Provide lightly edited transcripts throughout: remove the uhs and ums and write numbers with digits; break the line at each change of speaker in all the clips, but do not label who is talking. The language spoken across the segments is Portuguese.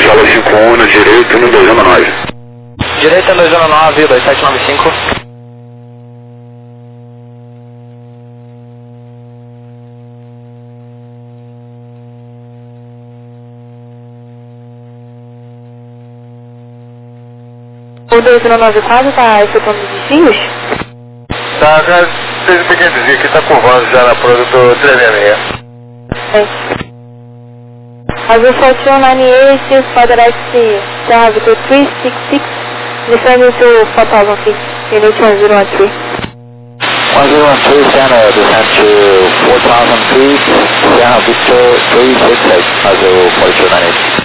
sala 51 na direita no 209.
Direita 209, 2795.
O 294 tá efetuando desvios?
Tá, fez um pequeno desvio que tá curvando já na prova do 366.
É. As result 298 is for the right down to 366, descending to 4,000 feet, unit 1013.
1013, Santa, descend to 4,000 feet, Sierra Victor 366, also 4298.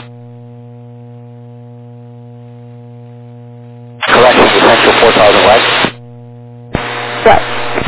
Correction, descend to 4,000 right?
Right.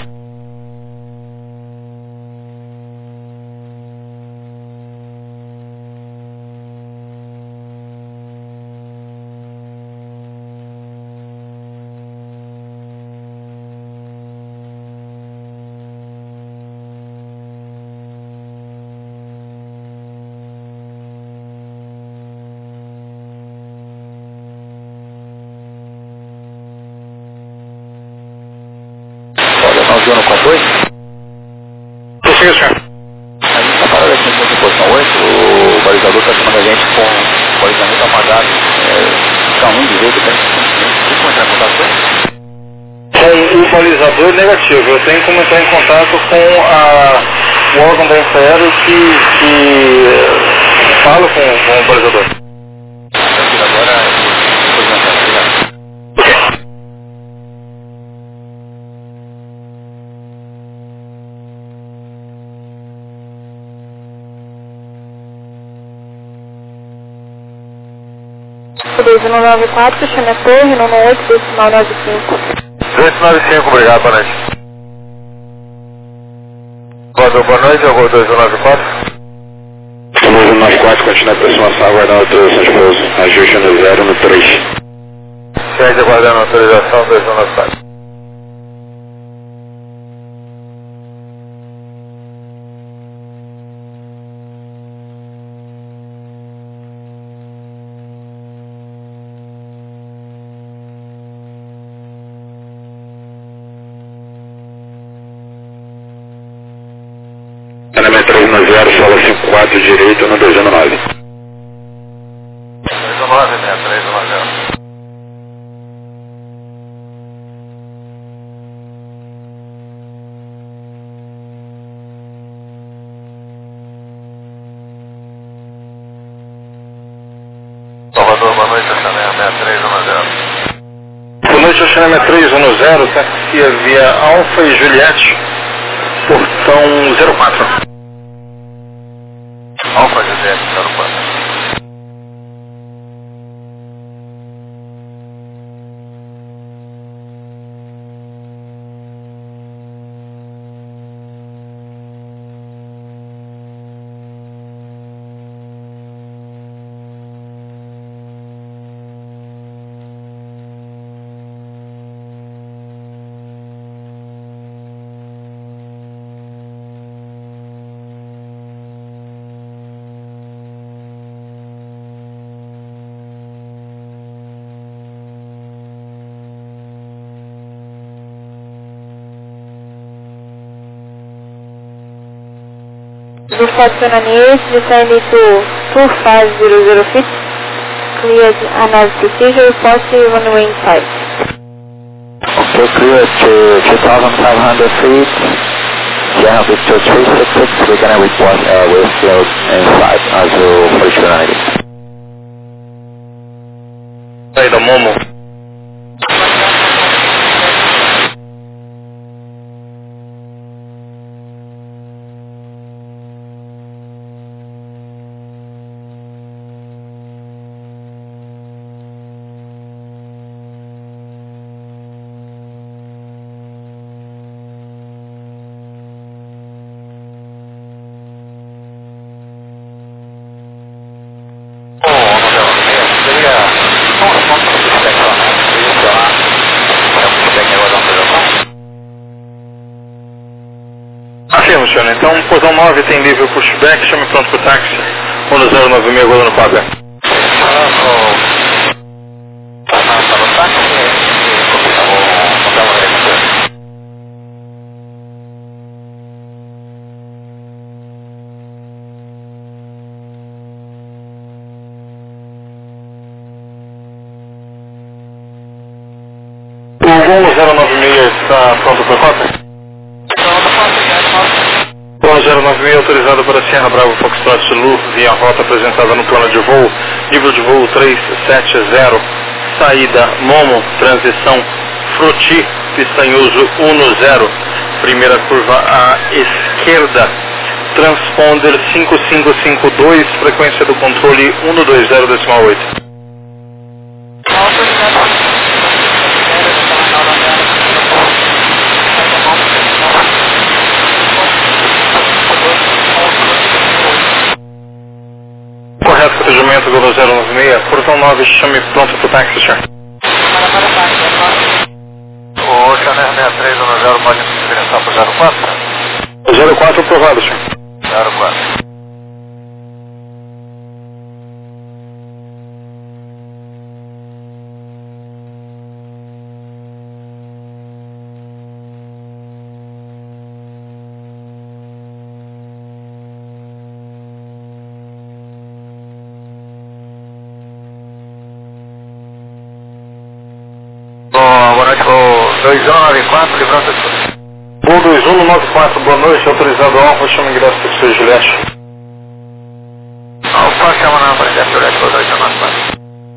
Zona com 2?
Prossiga, senhor.
A gente está parado aqui em posição 8, o balizador está chamando a gente com o balizamento apagado. Está ruim de jeito, tem que entrar em contato com ele?
Com o balizador negativo, eu tenho como entrar em contato com o órgão da Infraero que fala com o balizador.
Agora,
O 294, chama a torre, no 8, decimal 95.
295, obrigado, boa noite. Boa noite, eu vou 294.
294, continua a aproximação, aguardando a autorização de pouso. Ajuste no 0 no 3.
Segue aguardando a autorização 294.
Treinamento 3 no 0, sala 54, direito no 209.
319, né? 319. Salvador, boa noite, Oceaneia 6310. Boa noite, Oceaneia 310, taxia via Alfa e Juliette, portão 04. Alfa Juliette 04.
Estacionamento, descending to 2500 feet, cleared another procedure, report runway inside.
Okay, clear to 2,500 feet, Sierra Victor 366, we're going to report wave field inside, also 4290.
Aí da Momo. Afirmo, senhor. Então, portão 9 tem livre pushback, chame pronto pro táxi. 1096, no Pablo. Gol no 096 está pronto para cota? Gol 096 autorizado para Sierra Bravo Foxtrot Zulu, via rota apresentada no plano de voo, nível de voo 370, saída Momo, transição Fruti, pista em uso 10, primeira curva à esquerda, transponder 5552, frequência do controle 120.8. Correto, procedimento Gol 096, portão 9, chame pronto para o táxi, senhor.
O Chanel 6310 pode se diferenciar para 04?
04 aprovado, senhor.
04. Boa noite, o 2194, Livrança de Sul.
Gol 2194, boa noite, autorizado Alfa, chama ingresso para o seu Juliette.
Alfa, chama na frente, Juliette, 2194.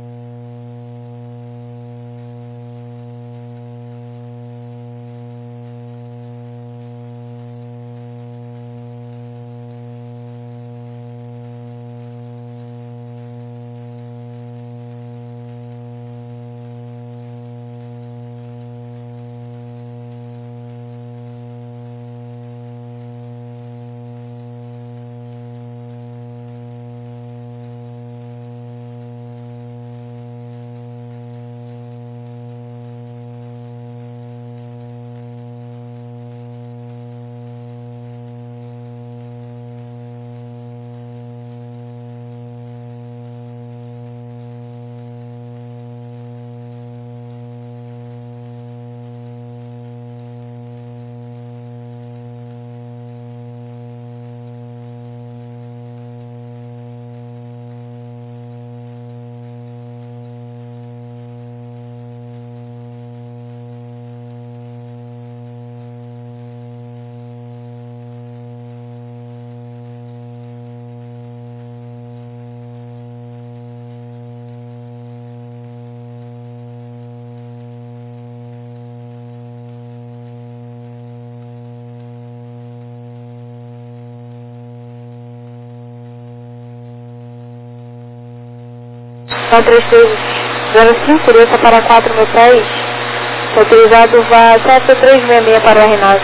São 3305, desça para 4 mil pés. Autorizado vá 7366 para o R9.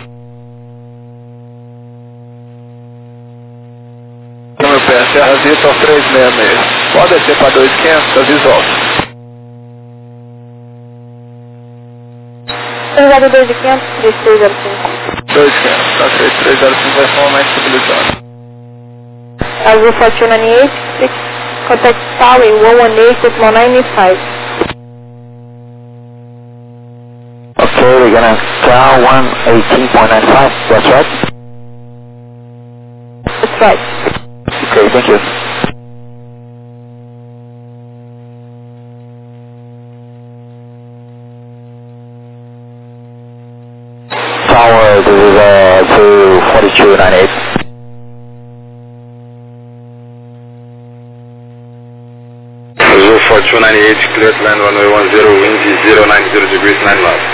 Meu pé, Serra Vitor 366. Pode descer para 2500, avisa.
Autorizado 2500, 3305.
2500, tá 3305 vai ser um momento estabilizado.
Azul Fortune 98, contact Tower 118.95.
Okay, we're gonna dial 118.95, that's right?
That's right.
Okay, thank you. Tower, this is to 4298.
Azul Fortune 98, clear to land runway 10, wind 090 degrees 9 knots.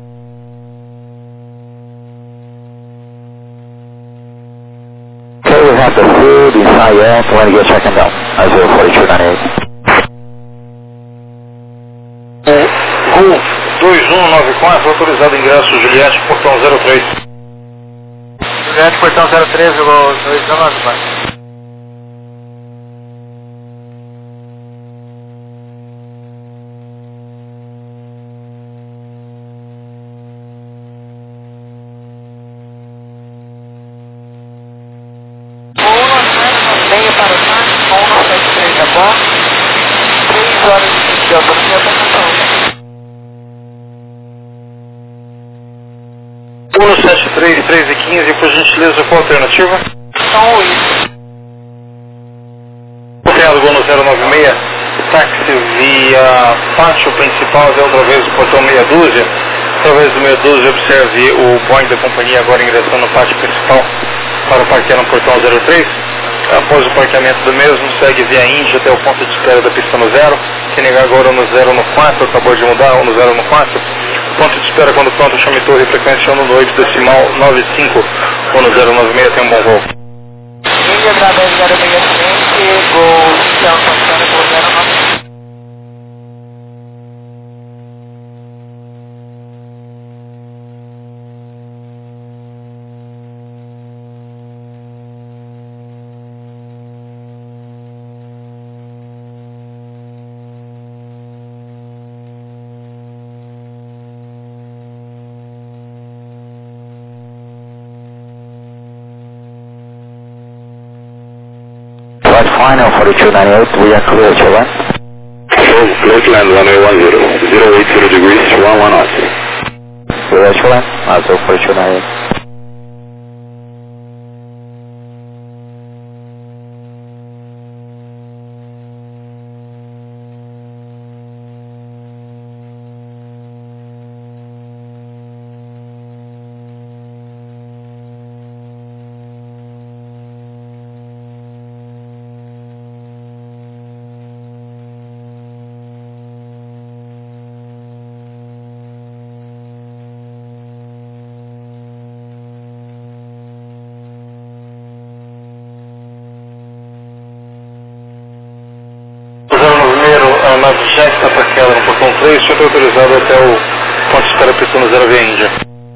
Okay, we have the food inside yet, we're going to get checking down. Azul 4298.
Gol 2194, autorizado ingresso Juliette, portão 03.
Juliette, portão 03, Gol 2194. Venha para o táxi, 193 a bordo, 3 horas de autonomia para
173, 3 e 15, por gentileza, qual a alternativa?
São isso.
Obrigado, Gol no 096, táxi via pátio principal até outra vez o portão meia dúzia. Através do meia dúzia, observe o Boeing da companhia agora ingressando no pátio principal para parquear no portão 03. Após o parqueamento do mesmo, segue via Índia até o ponto de espera da pista no 0. Quem ligar agora no 0 no 4, acabou de mudar, no 0 no 4. Ponto de espera quando pronto, chame torre, frequência 1 no 8 decimal 95 ou no 096, tem um bom voo.
Índia através 065, Gol São Caetano por 09. Final 4298, we are clear, children.
Clear to land runway 10, 080 degrees, 11 knots.
We are children, also 4298.
A nave já está parqueada no portão 3, já foi autorizado até o ponto de espera pista no 0 via Índia.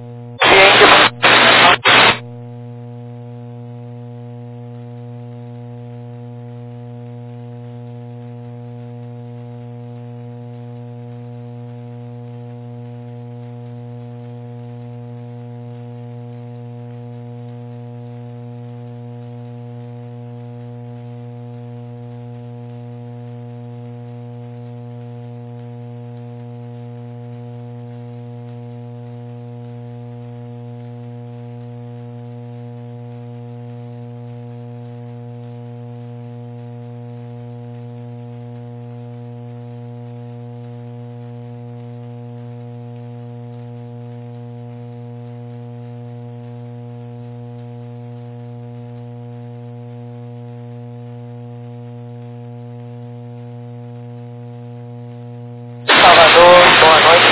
Salvador, boa noite,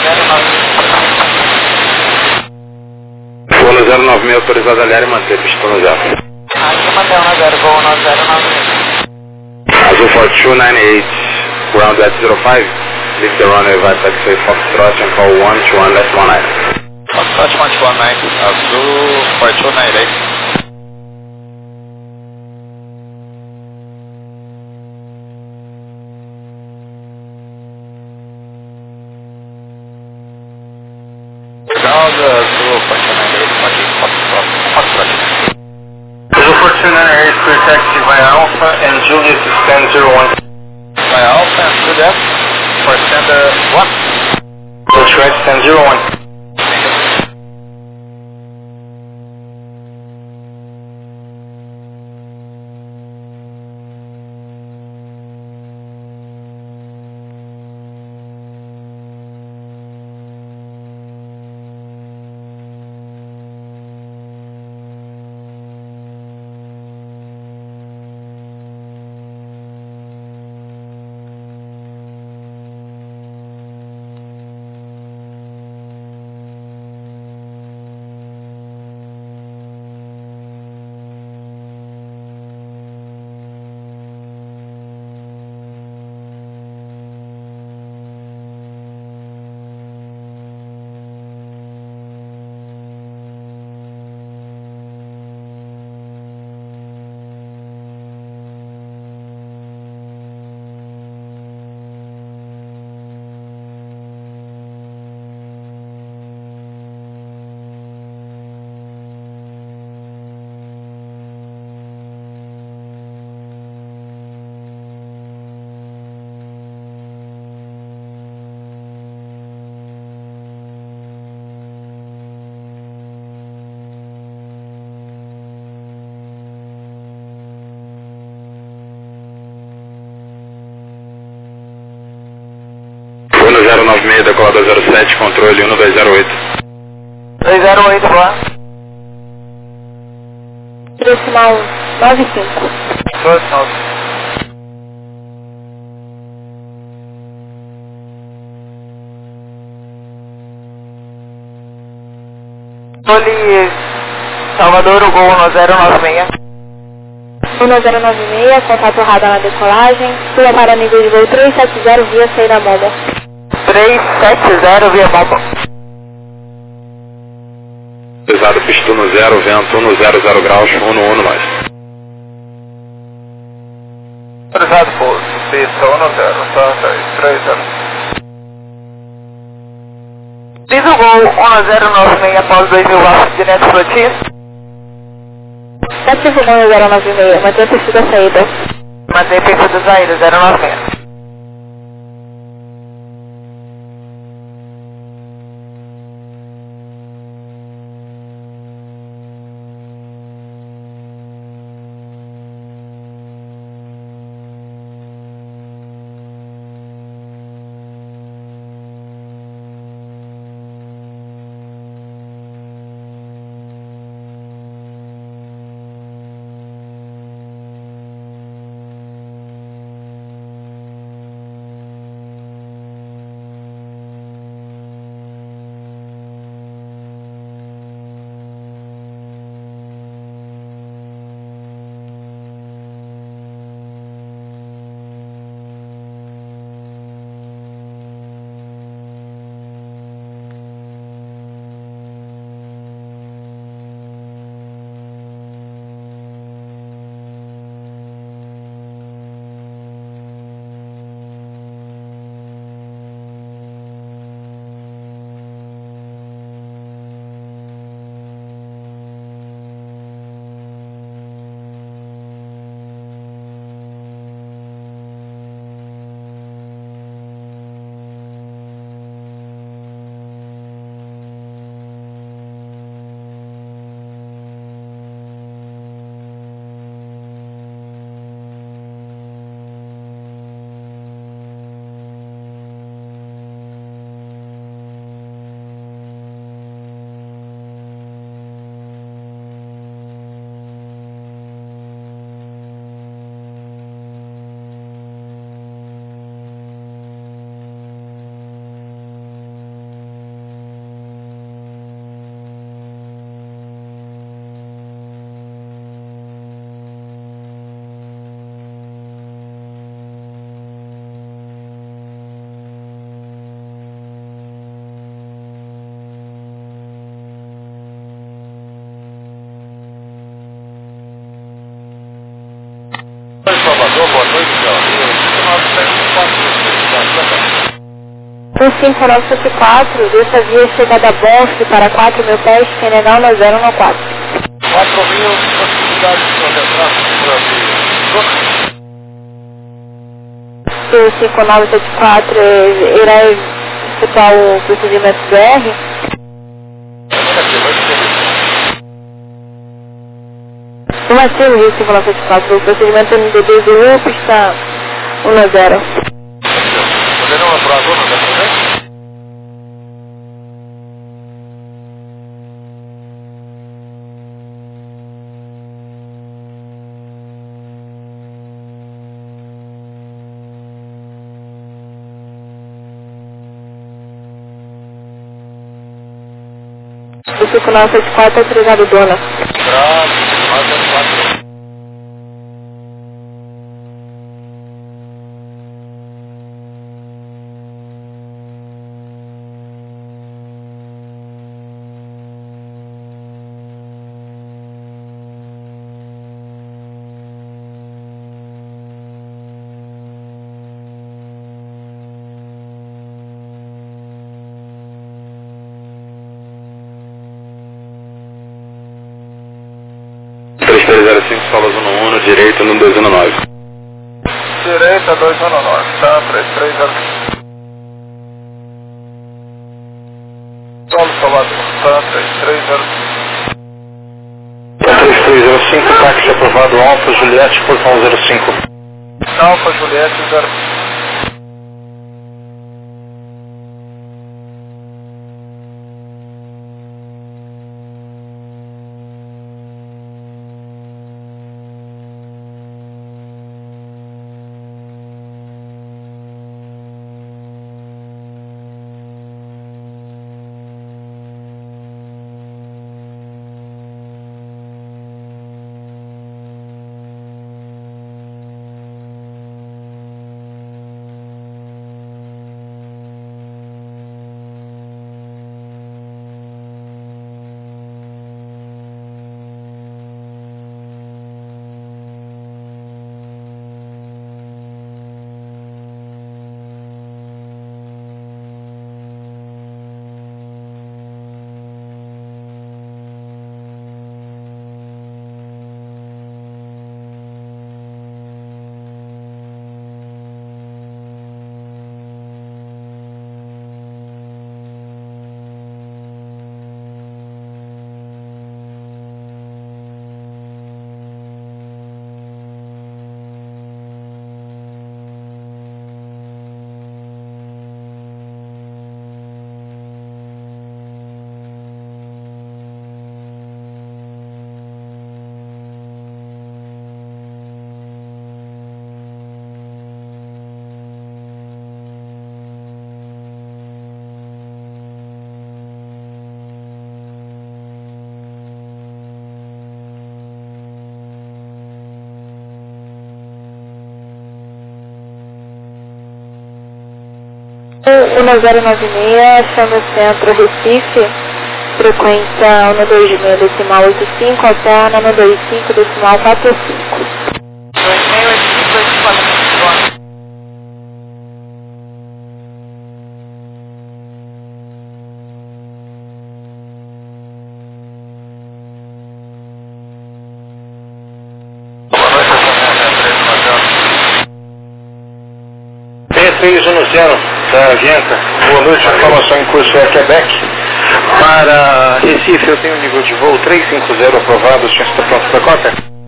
096. Voo no 096 autorizado a aliar e manter pista no 0.
Aqui mantém na 0, voo no 096.
Azul for 298, ground at 05, leave the runway via taxi Foxtrot and call 121 left 19.
Foxtrot 119, Azul for 298. Azul for 298, Foxtrot.
Azul for 298, clear taxi via Alpha and Juliet to stand 01.
Via Alpha and Juliet for standard 1.
That's right, stand 01.
296, decolador 07, controle 1208.
208, boa.
Decimal 95.
295. Controle Salvador, o Gol 1096.
1096, contato radar na decolagem. Sua para nível de voo 370 via saída Momo.
370 via Momo.
Pesado, pista no 0, vento 100 graus, 11 mais.
Pesado, pouso, pista 10, Santa 30. Diz o Gol 1096 após 2000 watts direto Floti.
71096, mantém perfil da saída.
Mantém perfil da saída, 096.
Salvador, boa noite, meu amigo.
15974, dessa via chegada a Bosque para 4.000 pés, General 9014.
4.000, possibilidade de fazer tráfego no Brasil.
15974 irá efetuar o procedimento BR. Informativo, Rio 594, o procedimento NDB Zulu, pista 10.
Poderão apurar agora, não dá pra ver?
O 5974 autorizado dona.
Bravo, 904.
Sola Zona 1, no direito, no 219.
Direita 219, tá? 330. Solo Salvador, tá? 330.
3305, táxi aprovado, Alfa Juliette, portão 05.
Alfa Juliette 0.
1096, chama o centro Recife, frequência 126 decimal 85 até 125 decimal 45. 2685
310 da Avianca. Boa noite, a informação em curso é Quebec. Para Recife eu tenho um nível de voo 350 aprovado, o senhor está pronto para a cota?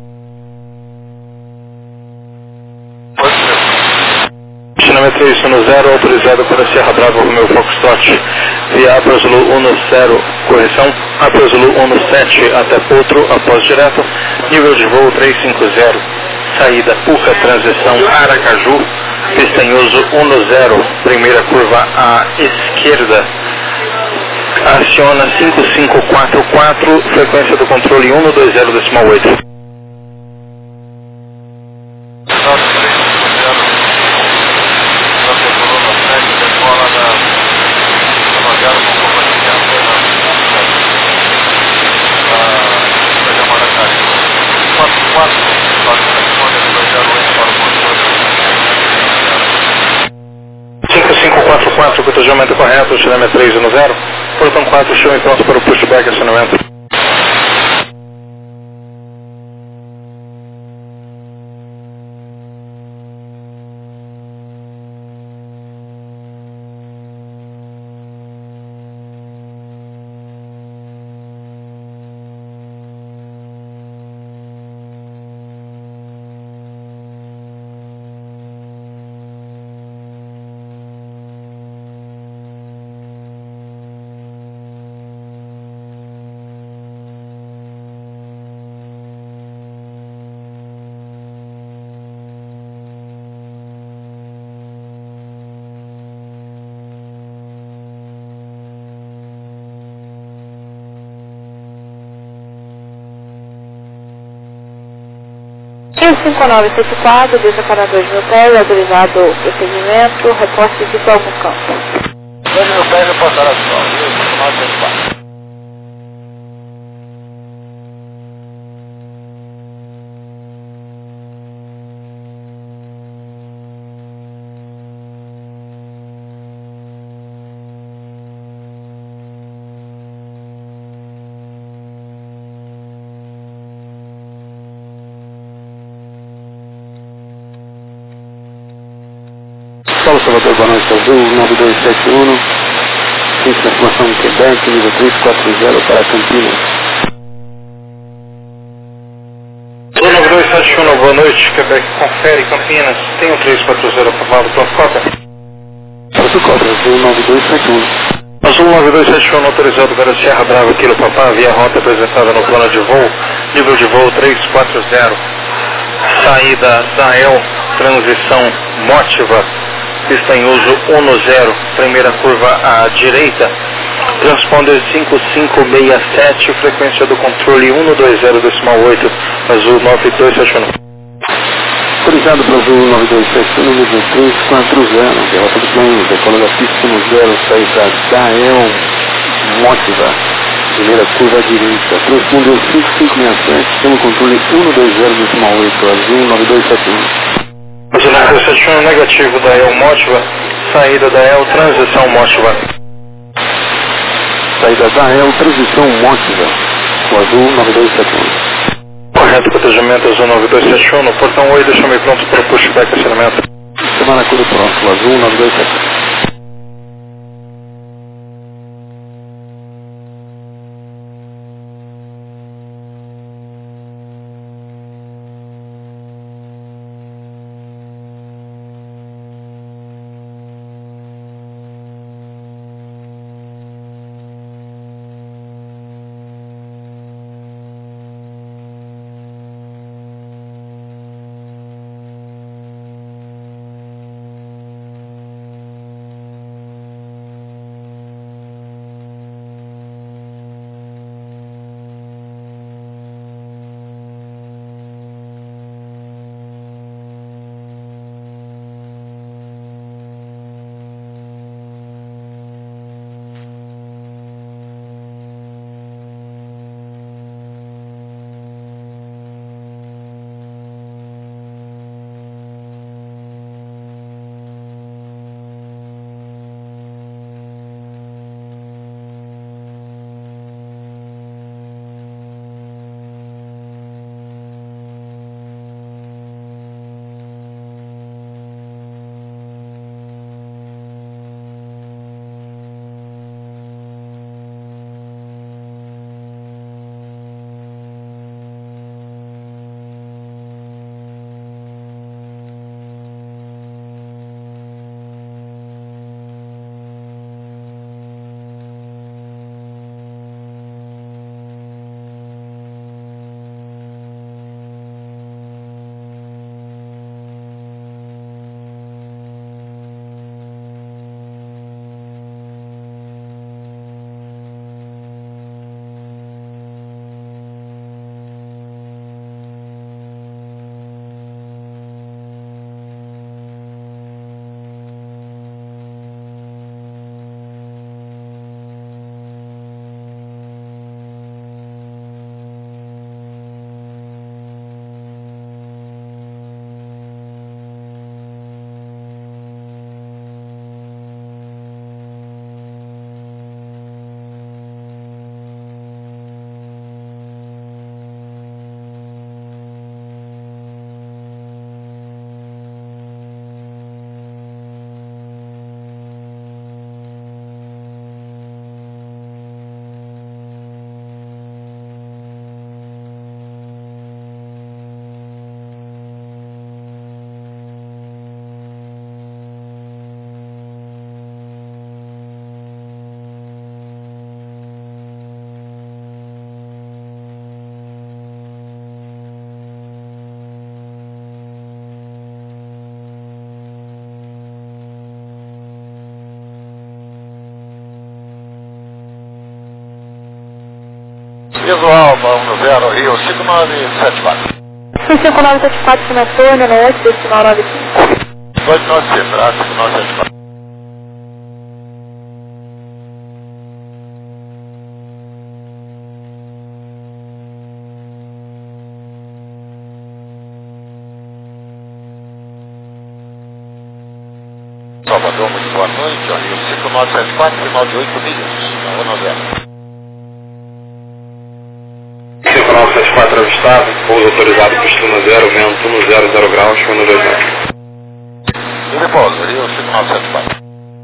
Chinamé 310, autorizado para Serra Brava, Romeu Foxtrot, via Aprazulu 10, correção, Aprazulu 17 até Potro, após direto, nível de voo 350, saída Puca, transição Aracaju, Pestanhoso 10, primeira curva à esquerda, aciona 5544, frequência do controle 120 decimal 8. O cotajamento correto, Chinamé 310, portão 4, show e pronto para o pushback, acionamento.
E 5974, desacarador de meu pé, autorizado o procedimento, reporte de algum campo.
2 mil pés, eu posso dar a sua, 5974. Paulo Salvador, boa noite, Azul 9271, centro de circulação Quebec, nível 340 para Campinas.
9271, boa noite, Quebec, confere, Campinas, tem um 340 aprovado, pronto, cota?
Pronto, cota, Azul 9271.
Azul 9271, autorizado para Serra Brava, Kilo Papá, via rota apresentada no plano de voo, nível de voo 340, saída da El, transição Mótiva, Pestanhoso 10, primeira curva à direita, transponder 5567, frequência do controle 120 decimal 8, Azul 9271.
Autorizado para Azul 9271, nível 340, derrota do plano, decola da pista 10, saída da El, Mótiva, primeira curva à direita, transponder 5567, chama o controle 120 decimal 8, Azul 9271.
Azul 9271, negativo da El Mótiva, saída da El, transição Mótiva.
Saída da El, transição Mótiva, o Azul 9271.
Correto, protegimento Azul 9271, no portão 8, deixa-me pronto para o pushback, acionamento.
Semana Curo próximo, Azul 9271.
Visual, 110, Rio 5974.
5974, San Antônio, no oeste, decimal 95.
895, traço 5974. Salvador, muito boa noite, Rio 5974, final de 8 milhas, na rua Novela.
5974 avistado, pouso autorizado para estima 0, vento 100 graus, fundo 2 metros.
E repouso, Rio 5974.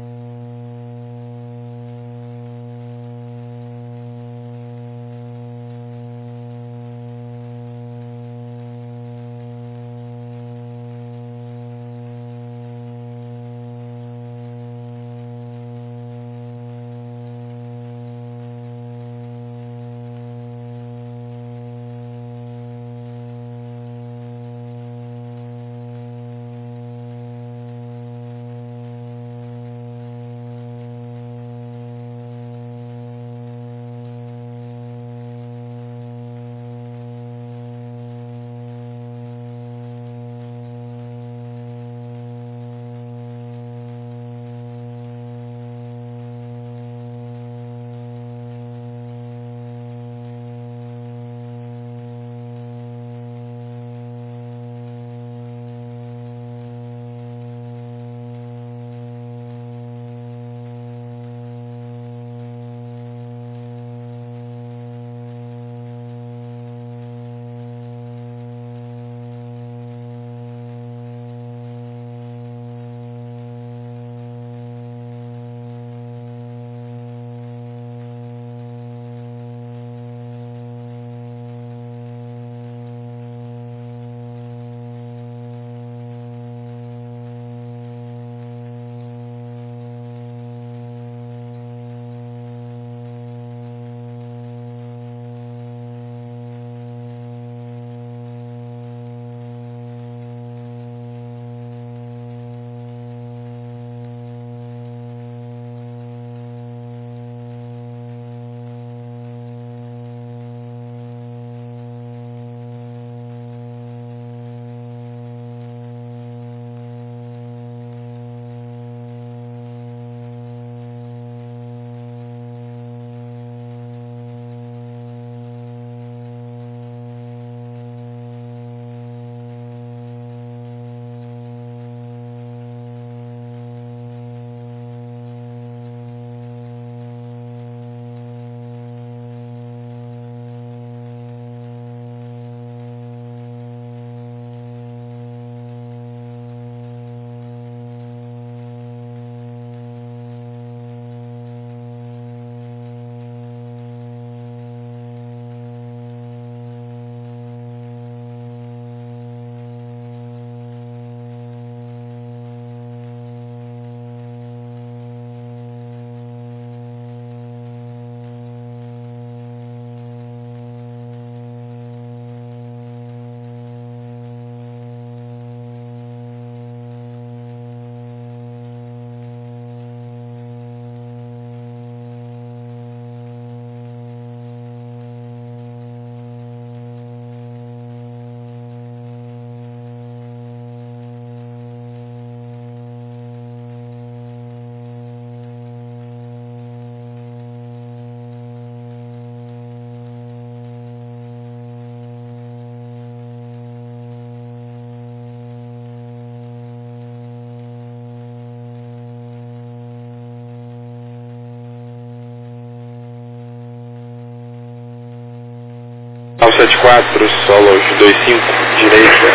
974, solos 25, direita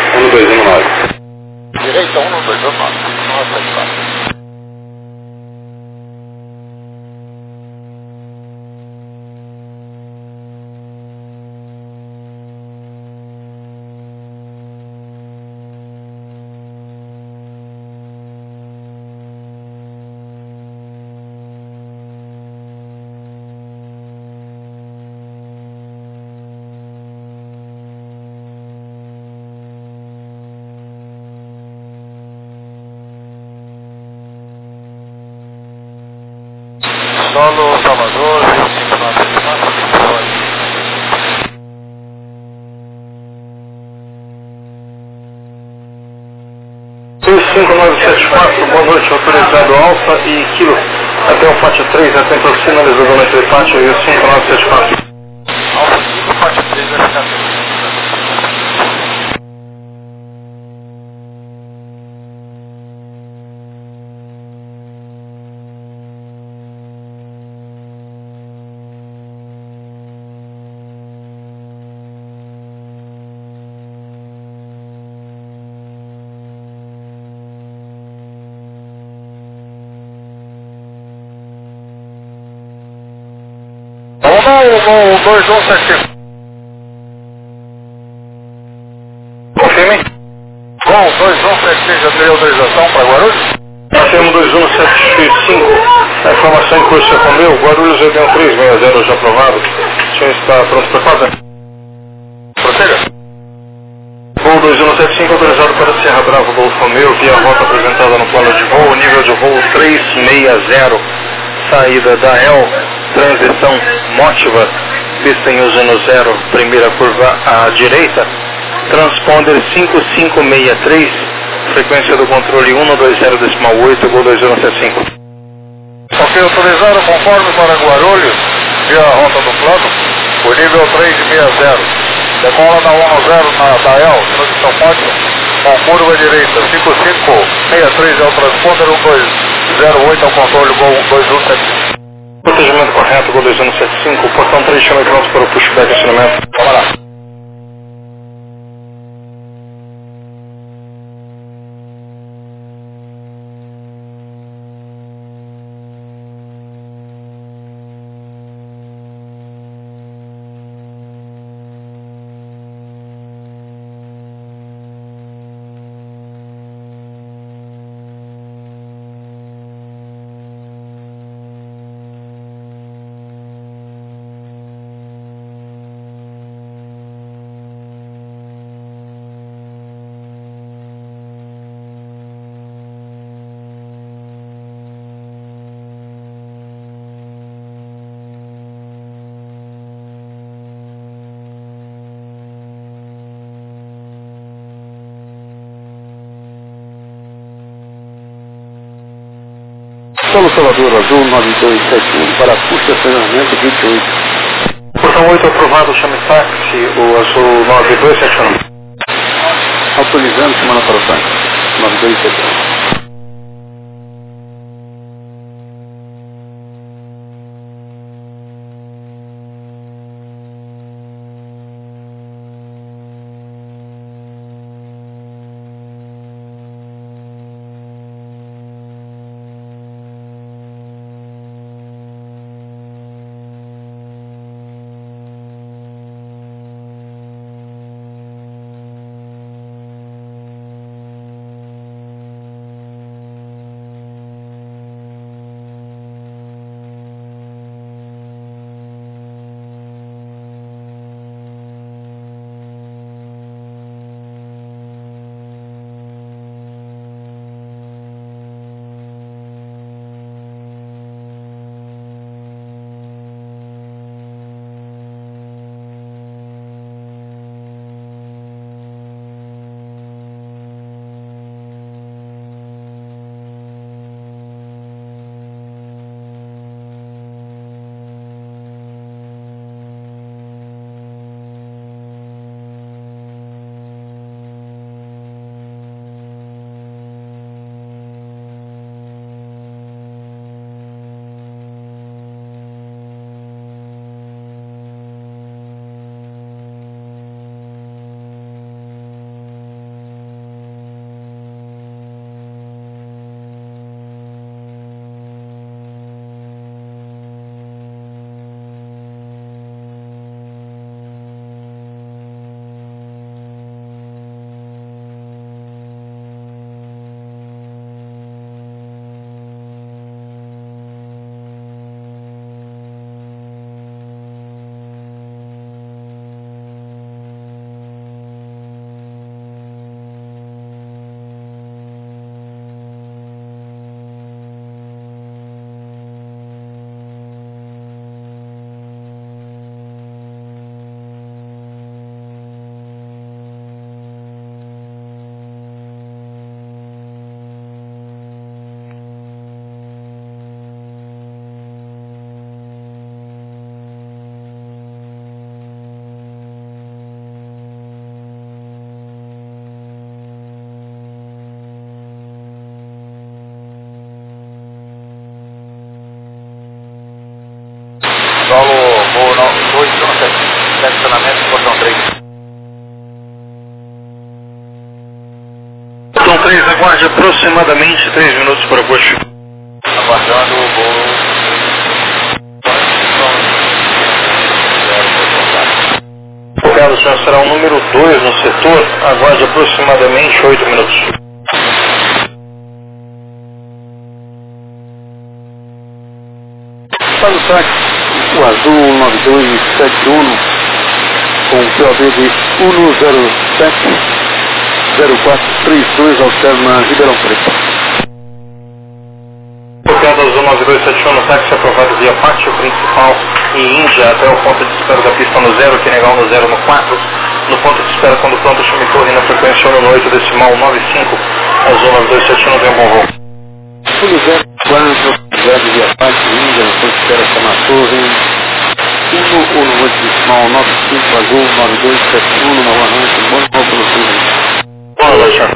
1219.
Direita 1219, 974. Solo Salvador, 594,
5974, boa noite, autorizado Alfa e Kilo. Até o pátio 3, atento ao sinalizador entre pátio e o 5974.
Alfa Kilo, pátio 3 vai ficar tudo. Vamos lá, o 2175.
Confirme.
Bom, 2175 já teria autorização para Guarulhos?
Nós temos 2175, a informação em curso é com meu, Guarulhos EDM 360 já aprovado. O senhor está pronto para fazer?
Prossiga.
Voo 2175 autorizado para Serra Brava, Golfo Romeu, via rota apresentada no plano de voo, nível de voo 360, saída da EL, transição Mótiva, pista em uso no 0, primeira curva à direita, transponder 5563, frequência do controle 120.8, Gol 2175.
Ok, autorizado conforme para Guarulhos, via rota do plano, o nível 360. Decola na 10 na Dael, transição Mótiva, com curva direita, 5563 é o transponder, 1208 é o controle, Gol 2175.
Protegimento correto, Gol 2175, portão 3 chama pronto para o pushback acionamento.
Vamos lá.
Solo Salvador Azul 9271 para estacionamento 28.
Portão 8 aprovado, chame táxi, o azul 9271.
Autorizando semana para o táxi 9271.
Estacionamento do portão 3.
Portão 3, aguarde aproximadamente 3 minutos para o push.
Aguardando o voo.
Obrigado, senhor. Será o número 2 no setor. Aguarde aproximadamente 8 minutos.
Para o táxi, o azul 9271 com o POB de 1070432 alterna Ribeirão Preto.
Obrigado, azul 9271 no táxi aprovado via pátio principal e Índia até o ponto de espera da pista no 0, Quinegal no 0 no 4. No ponto de espera quando pronto, chame torre na frequência 1 no 8 decimal 95. Azul 9271 tem um bom voo.
104 via pátio Índia, no ponto de espera chama torre 1 no 8 decimal 95 azul 9271 no arranque, bom voo pelo sul.
Boa noite, senhor.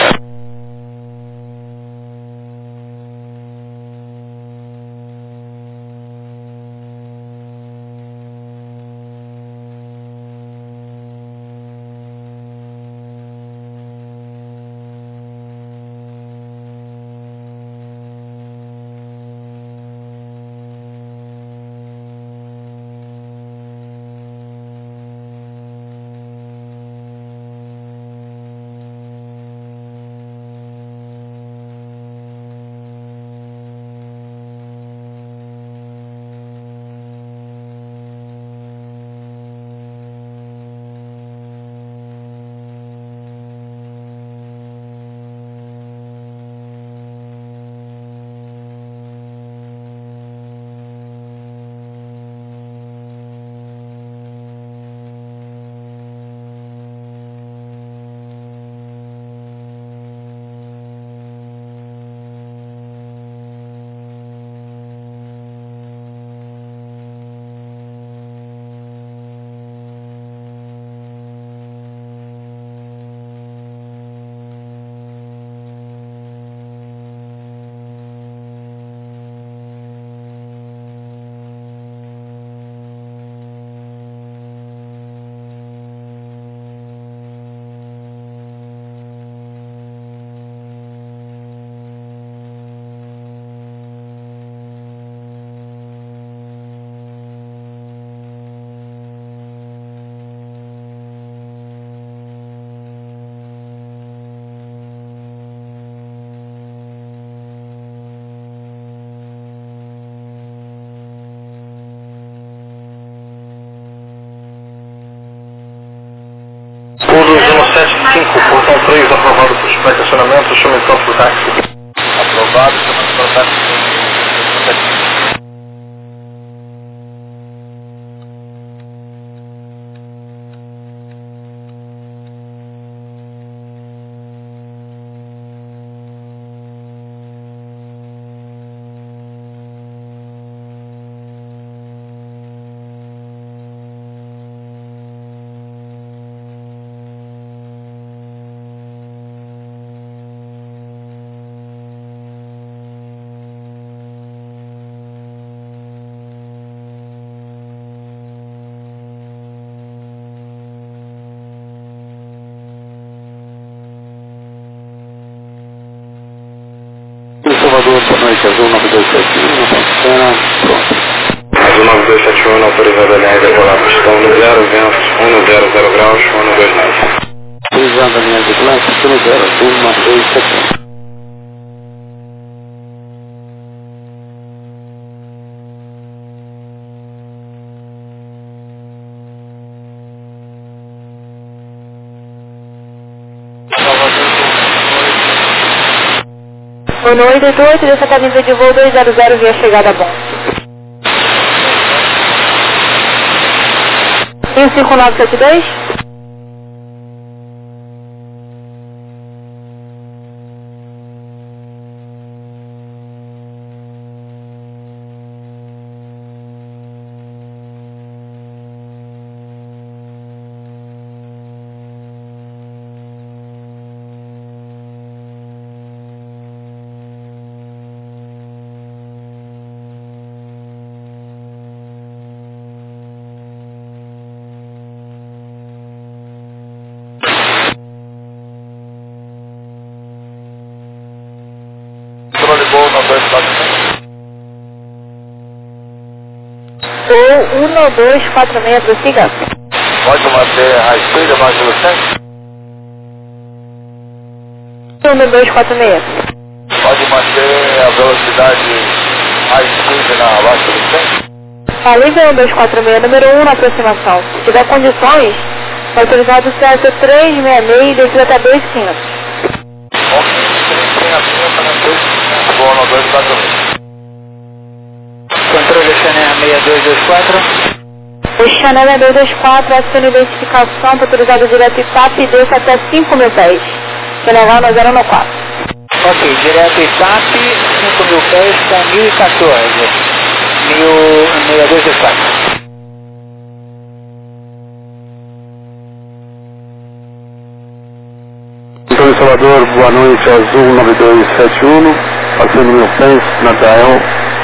Todos 175, portão 3 aprovado por estacionamento, chame campo do táxi.
Aprovado, chamando para o táxi.
Salvador, boa noite, azul 9271, no ponto de espera, pronto.
Azul 9271 autorizado a linha decolar pistão no 0, vento 100 graus, 129.
Autorizado a linha decolar pistão no 0, azul 9271.
Boa noite, 88, dessa camisa de voo 200 via chegada a bom. 15972? voo 1246, prossiga.
Pode manter a speed abaixo do 100?
1246.
Pode manter a velocidade high speed abaixo do 100?
Tá, livre 1246, número 1 na aproximação. Se tiver condições, é autorizado o CS 366 e descer até 2500.
Ok, 366 para 2500, boa no 246.
Controle Chanel 6224.
O Chanel é 224, aciona identificação, autorizado direto TAP e desce até 5.000 pés. Senegal no 014.
Ok, direto ITAP, 5.000 pés com 1014. 6224.
Antônio Salvador, boa noite, Azul 9271, passando 1000 pés na Dial.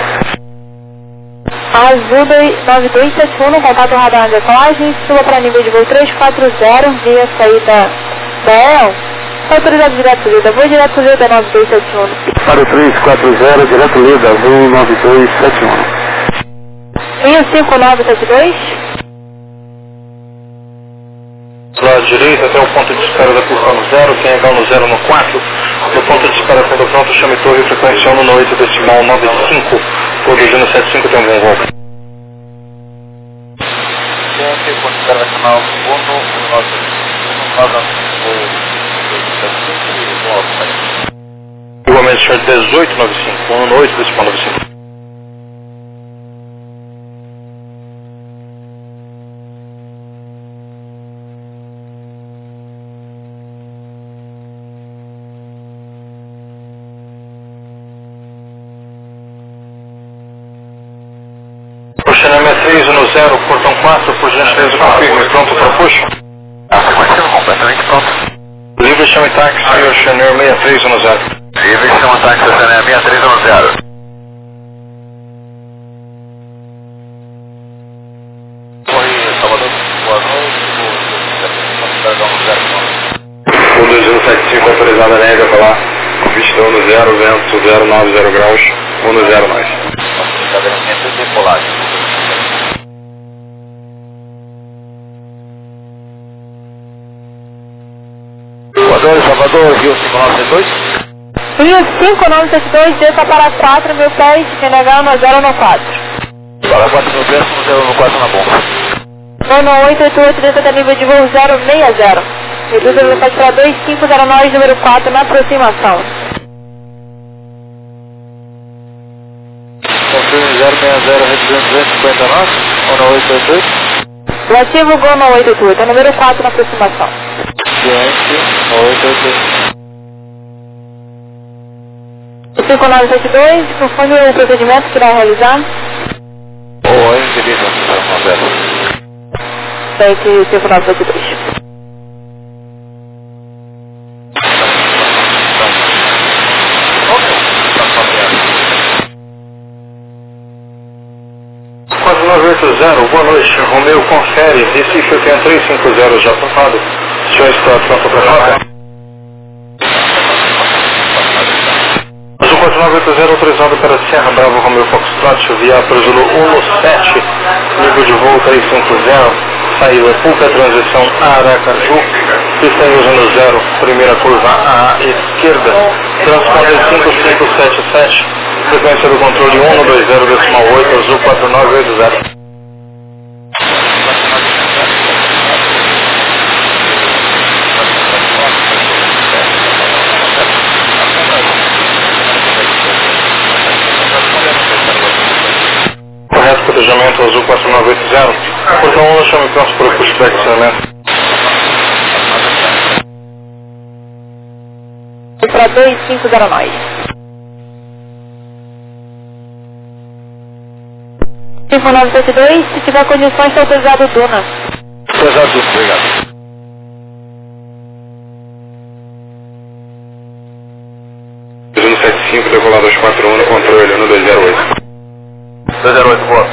Azul 9271, contato radar na decolagem, suba para nível de voo 340, via saída da EL. Autorizado direto Lida, vou direto Lida 9271.
Para o 340, direto Lida, Azul 9271.
Linha 5972.
Lado direito até o ponto de espera da pista no 0, quem é igual no 0 no 4. No ponto de espera quando pronto, chame torre frequência 1 no 8 decimal 95. Produzindo 75, tem um bom voo.
Tem aqui ponto internacional 1
Igualmente, senhor 1895, 1 no 8 decimal 95. Chanel 63 no 0, portão 4, por gentileza, confirme, pronto para push.
Afirmativo, completamente pronto.
Livre chame táxi, o Chanel 63 no 0.
Livre chama táxi, o Chanel 63 no 0. Oi, Salvador, boa noite.
O 2175 autorizado a média para lá. Pista 1 no 0, vento 090 graus, 1 no 0 mais.
Encadeamento e decolagem. Salvador, Rio 5972.
Rio 5972, desça para 4.000 pés, Senegal no 014.
Para 4.000 pés, no 04 na bomba.
Ano 888, desça até nível de voo 060. Reduz a velocidade para 2509, número 4, na aproximação.
Confirme 060, reduzindo 259, ano 888.
Relativo Gol no 888, é número 4 na aproximação.
Ciente, 888.
5972, conforme o procedimento que irá realizar.
Ou indivíduo, 090.
5972.
Boa noite, Romeu confere, Recife 8350 já topado, já está pronto para rota. Azul 4980 autorizado para Serra Bravo Romeu Foxtrot, via para Zulu 17, nível de voo 350, saída Puca, transição Aracaju, pista em uso no 0, primeira curva à esquerda, transponder 5577, frequência do controle 120 decimal 8, Azul 4980. Correto, cotejamento Azul 4980, portão 1, chame pronto para o pushback de acionamento.
Para 2509. 5972, se tiver condições, está autorizado o Duna.
Autorizado, obrigado.
No 75, decolar 241 no controle, no 208.
208, boa.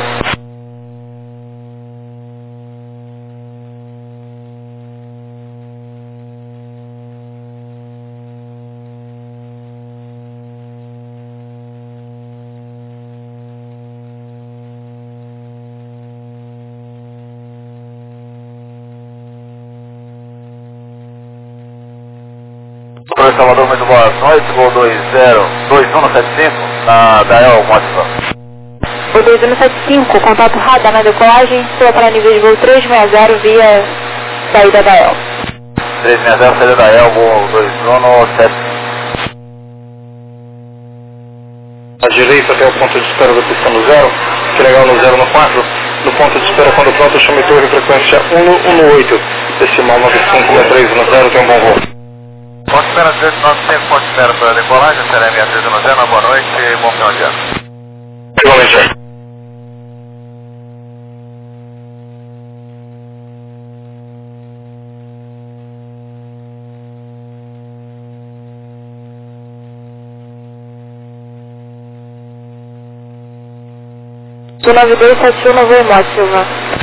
Salvador, muito boa noite, voo 2175, na Dael, Motiva.
O 2175, contato radar na decolagem, sua para nível de voo 360 via saída da El.
360, saída da El, voo 2175.
À direita até o ponto de espera da pista no 0, que legal no 0 no 4. No ponto de espera, quando pronto, chame torre frequência 118, decimal 9563 no 0, tem um bom voo.
Ponto de espera 395, ponto de espera para a decolagem, será 6390, boa noite e bom final de ano.
Igualmente.
O 9271 voo Motiva.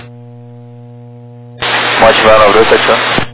Motiva 9271.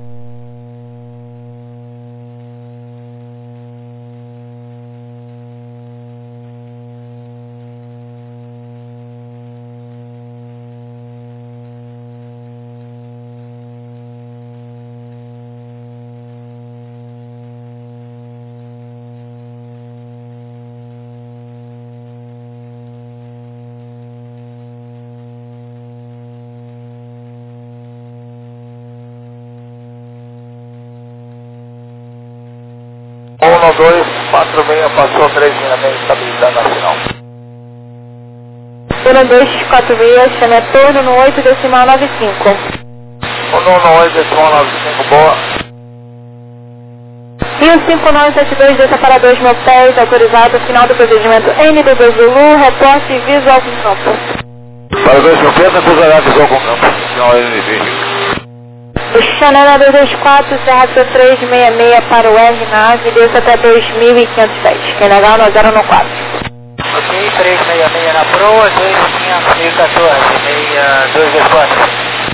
Uno 246, passou 366, estabilidade nacional.
1246, chame a torno no 8 decimal 95.
No 8 decimal 95, boa.
E o 5972 desça para 2 mil pés, autorizado, final do procedimento ND2 Zulu, reporte visual com campo.
Para 2 mil pés, acusará visual com campo. Final ND.
O Chanel 224, Serra 366 para o R nave, desça até 2.500 pés, que é legal no 0 no 4.
Ok, 366 na proa, 2514, 6224.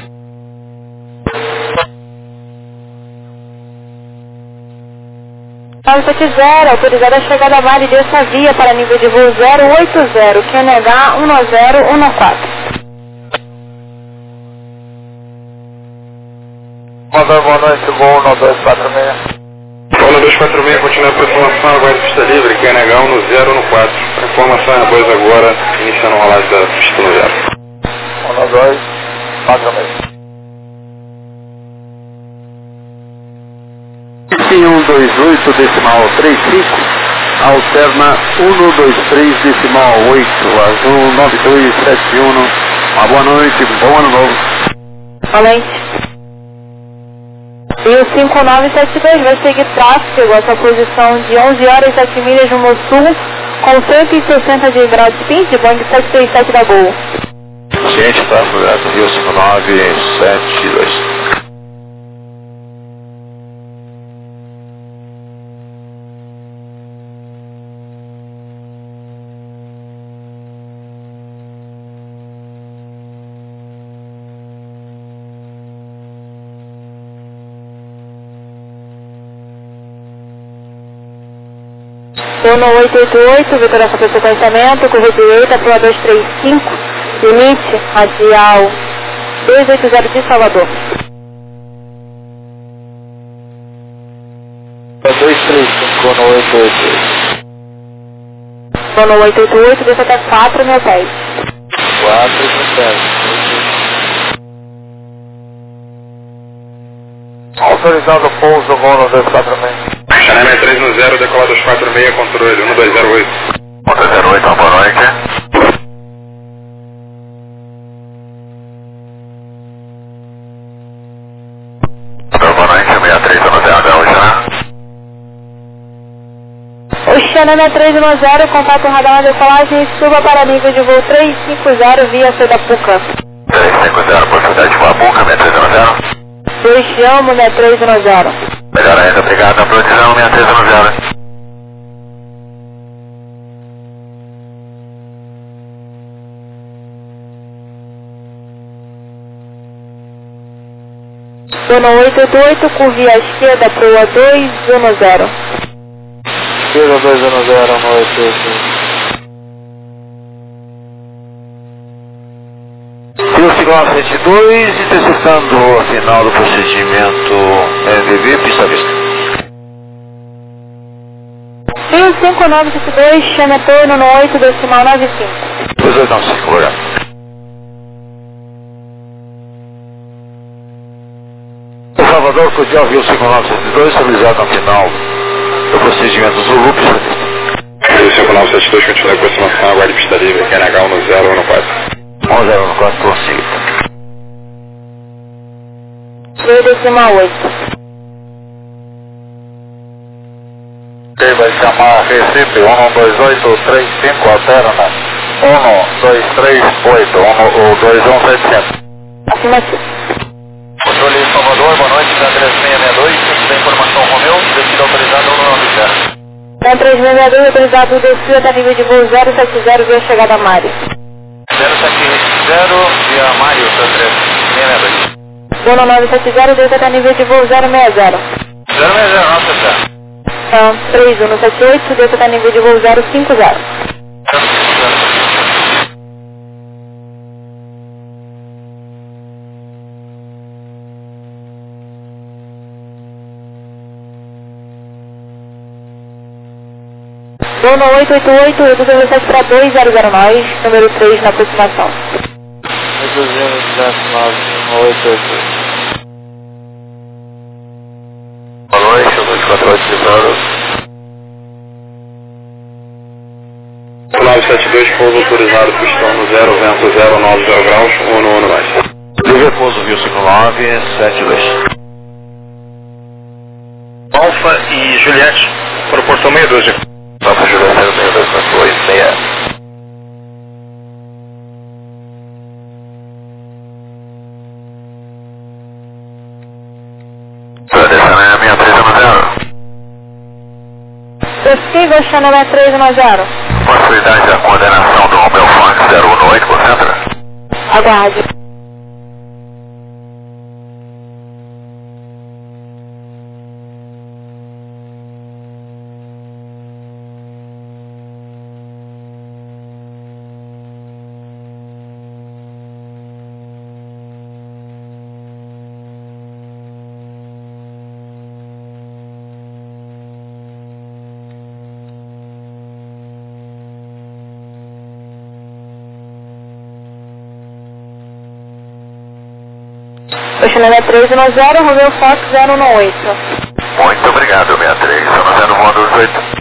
Se quiser, autorizada a chegada vale dessa via para nível de voo 080, QNH 1014.
Boa noite, voo 1246.
Voo 246, continua a aproximação, aguarde pista livre, QNH 1 no 0 no 4. Informação é 2 agora, iniciando o rolagem da pista no 0.
1246.
128 decimal 35, alterna 123 decimal 8, azul 9271, uma boa noite, bom ano novo.
Valente. E o 5972 vai seguir tráfego a sua posição de 11 horas e 7 milhas no sul, com 160 de grau de spin de Boeing 737 da Gol.
Ciente, tráfego direto, Rio 5972.
Sono 888, Vitória para sequenciamento, curva direita, Proa 235, limite radial 280 de Salvador.
235, no 888.
Sono 888, desce até 4 mil pés.
4 mil pés. Autorizado o pouso, voo 246.
Chanel 3 no 0, decolar 246, controle 1208.
1208, boa noite. Boa noite, 63 no 0, hoje, né?
O Chanel 3 no 0, contato radar na decolagem, suba para nível de voo 350 via Seda Puca.
350, possibilidade de Puca, 63 no 0.
2 chamo, 3 no 0.
Melhor ainda, obrigado. A produção 6390.
Sono 888, curva à esquerda, Proa 210.
Esquerda 210, no 888. Rio 5972, interceptando a final do procedimento NDB, pista vista.
Rio 5972, chame retorno no 8 decimal 95.
2895, obrigado. Salvador, Fudial, Rio 5972, estabilizado no final do procedimento Zulu, pista livre.
Rio 5972, continua a aproximação, aguarde pista livre, QNH 1014.
1014, prossiga.
3 decimal 8.
Ok, vai chamar Recife 128335, alterna 1238, ou 21700.
Afirmativo.
Controle Salvador, boa noite, da 3662, da informação Romeu, descida autorizada 190.
Da 3662, autorizado o descida até nível de voo 070 via chegada a Mário.
070 via Mário, da 3662.
Zona 970, desce até nível de voo 060.
060, nossa, certo.
Então, 3178, desce até nível de voo 050. Zona 888, reduz a velocidade para 200 nós, número 3 na aproximação.
Reduzindo 209, boa noite, 248
972, pouso autorizado, pistão no 0, vento 090 graus, 1 mais.
Livre pouso, Rio 5972.
Alfa e Juliette, para o portão 62.
Alfa Juliette 062,
Possível, chama 6310.
Possibilidade da coordenação do Romeu Fox 018, concentra?
Aguarde. Oceano 6310, Romeu Fox 018.
Muito obrigado, 63, zona 0 modo 18.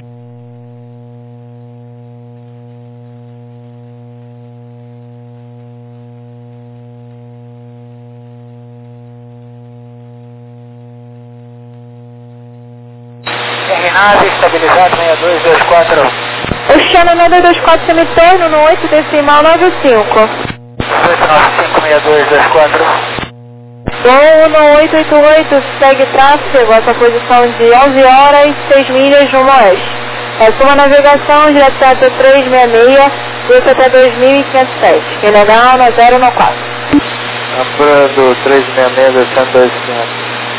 Nave estabilizado 6224.
Oceano 9224, semitorno no 8 decimal 95.
1895 6224.
Voo no 888, segue tráfego, essa posição de 11 horas, 6 milhas rumo oeste. Assuma navegação, direto até 366, desce até 2507, QNH 1014.
Lembrando 366, descendo 2500.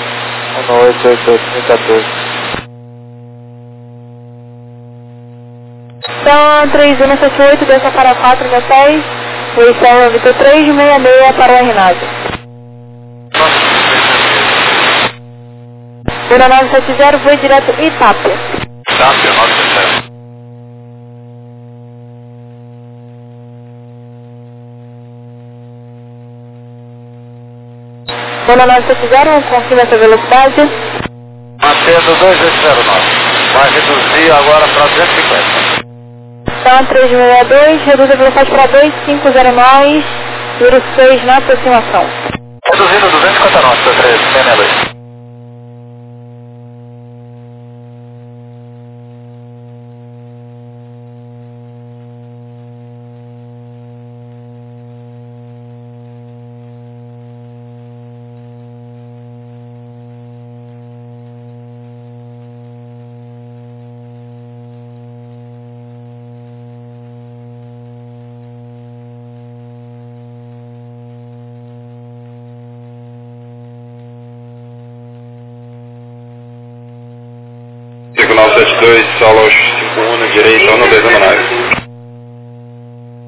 1888, 2014.
Então, 3178, desça para 466, posição Vitor 366 para o Rinaldo. 1970, foi direto Itápia.
Itápia, 970.
Zona 970, confirma essa velocidade.
Mantendo 2809. Vai reduzir agora para 250.
Então, 362, reduz a velocidade para 250 nós, número 6 na aproximação.
Reduzindo 250 nós, 362.
Fico 972, solo 51 na direita, 1 2 9.